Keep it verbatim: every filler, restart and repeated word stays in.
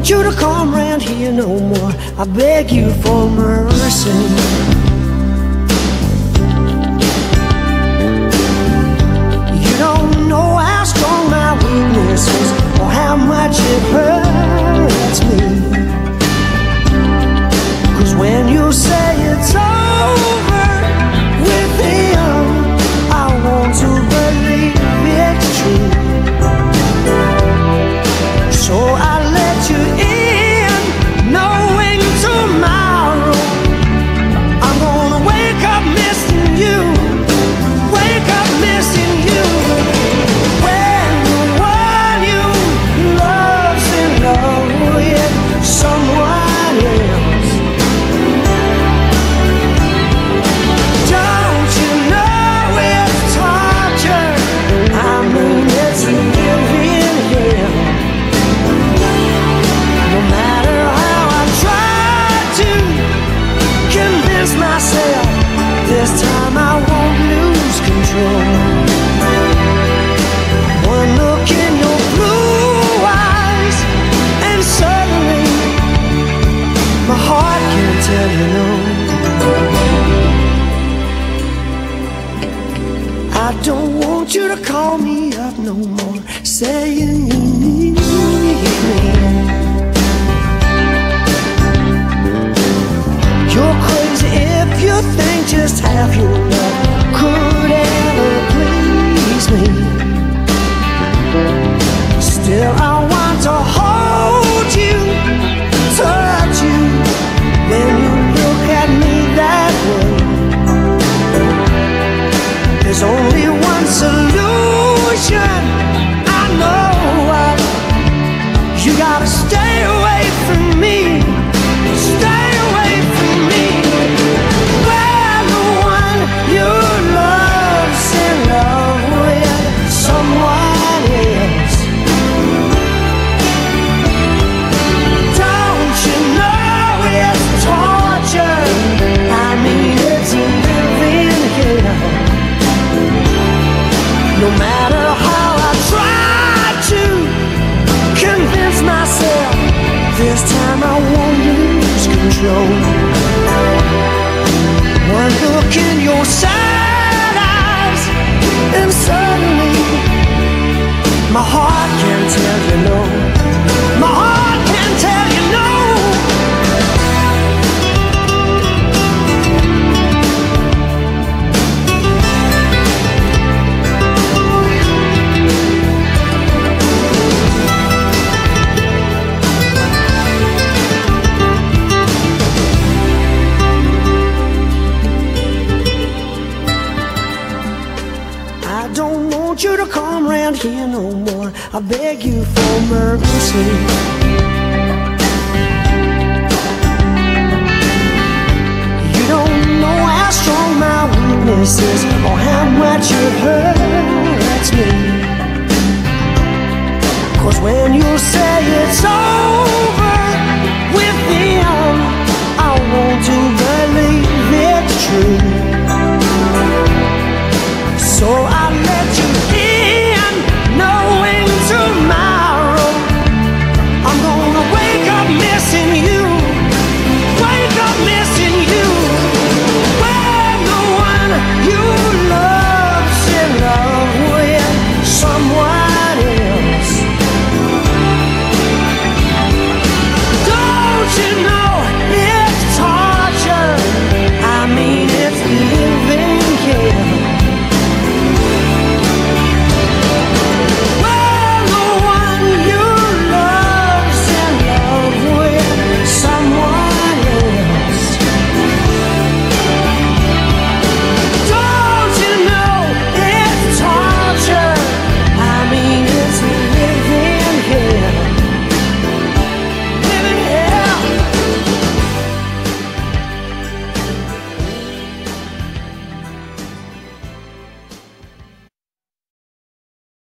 want you to come round here no more. I beg you for mercy. You don't know how strong my weakness is, or how much it hurts me. 'Cause when you say it's over with him, I want to believe it's true. So I let you in, knowing tomorrow I'm gonna wake up missing you, wake up missing you. When the one you love's in love with someone else, don't you know it's torture? I mean it's living hell. No matter how I try to convince myself, this time I won't lose control. One look in your blue eyes, and suddenly my heart can't tell you no. I don't want you to call me up no more, saying you need me. You're crazy if you think just half your love could ever please me. Still I want to hold you, touch you, when you look at me that way. There's only one solution, I know what. You gotta stay away from me, stay away from me. When the one you love's in love with someone else, don't you know it's torture? I mean it's living hell. No matter how I try to convince myself, this time I won't lose control. One look in your sad eyes, and suddenly my heart can't tell you no. My heart can't tell you no. You to come round here no more. I beg you for mercy. You don't know how strong my weakness is, or how much it hurts me. 'Cause when you say it's all